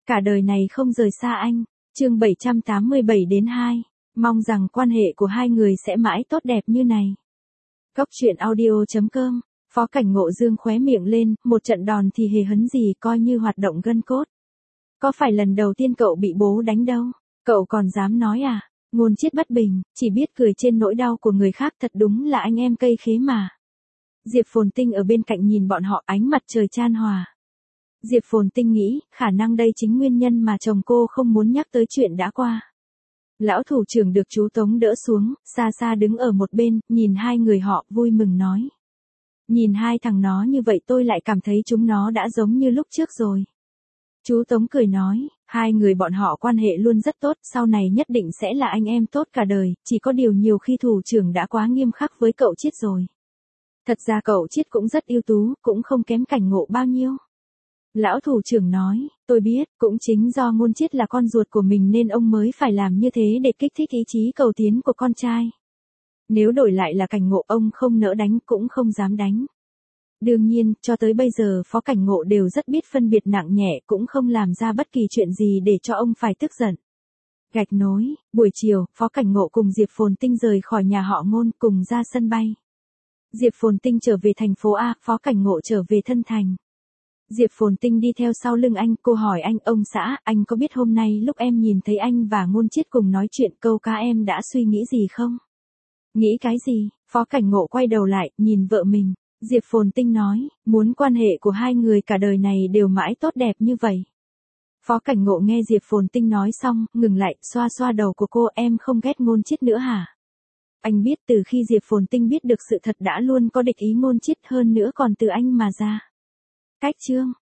cả đời này không rời xa anh. Chương 787-2, mong rằng quan hệ của hai người sẽ mãi tốt đẹp như này. Cốc truyện audio.com. Phó Cảnh Ngộ dương khóe miệng lên, một trận đòn thì hề hấn gì, coi như hoạt động gân cốt. Có phải lần đầu tiên cậu bị bố đánh đâu, cậu còn dám nói à? Ngôn Chiết bất bình, chỉ biết cười trên nỗi đau của người khác, thật đúng là anh em cây khế mà. Diệp Phồn Tinh ở bên cạnh nhìn bọn họ, ánh mặt trời chan hòa. Diệp Phồn Tinh nghĩ, khả năng đây chính nguyên nhân mà chồng cô không muốn nhắc tới chuyện đã qua. Lão thủ trưởng được chú Tống đỡ xuống, xa xa đứng ở một bên, nhìn hai người họ, vui mừng nói. Nhìn hai thằng nó như vậy tôi lại cảm thấy chúng nó đã giống như lúc trước rồi. Chú Tống cười nói, hai người bọn họ quan hệ luôn rất tốt, sau này nhất định sẽ là anh em tốt cả đời, chỉ có điều nhiều khi thủ trưởng đã quá nghiêm khắc với cậu Chiết rồi. Thật ra cậu Chiết cũng rất ưu tú, cũng không kém Cảnh Ngộ bao nhiêu. Lão thủ trưởng nói, tôi biết, cũng chính do Ngôn Chiết là con ruột của mình nên ông mới phải làm như thế để kích thích ý chí cầu tiến của con trai. Nếu đổi lại là Cảnh Ngộ, ông không nỡ đánh cũng không dám đánh. Đương nhiên, cho tới bây giờ Phó Cảnh Ngộ đều rất biết phân biệt nặng nhẹ, cũng không làm ra bất kỳ chuyện gì để cho ông phải tức giận. Gạch nối, buổi chiều, Phó Cảnh Ngộ cùng Diệp Phồn Tinh rời khỏi nhà họ Ngôn, cùng ra sân bay. Diệp Phồn Tinh trở về thành phố A, Phó Cảnh Ngộ trở về Thân Thành. Diệp Phồn Tinh đi theo sau lưng anh, cô hỏi anh, ông xã, anh có biết hôm nay lúc em nhìn thấy anh và Ngôn Chiết cùng nói chuyện câu cá em đã suy nghĩ gì không? Nghĩ cái gì? Phó Cảnh Ngộ quay đầu lại, nhìn vợ mình. Diệp Phồn Tinh nói, muốn quan hệ của hai người cả đời này đều mãi tốt đẹp như vậy. Phó Cảnh Ngộ nghe Diệp Phồn Tinh nói xong, ngừng lại, xoa xoa đầu của cô, em không ghét Ngôn Chiết nữa hả? Anh biết từ khi Diệp Phồn Tinh biết được sự thật đã luôn có địch ý Ngôn Chiết, hơn nữa còn từ anh mà ra. Cách chương.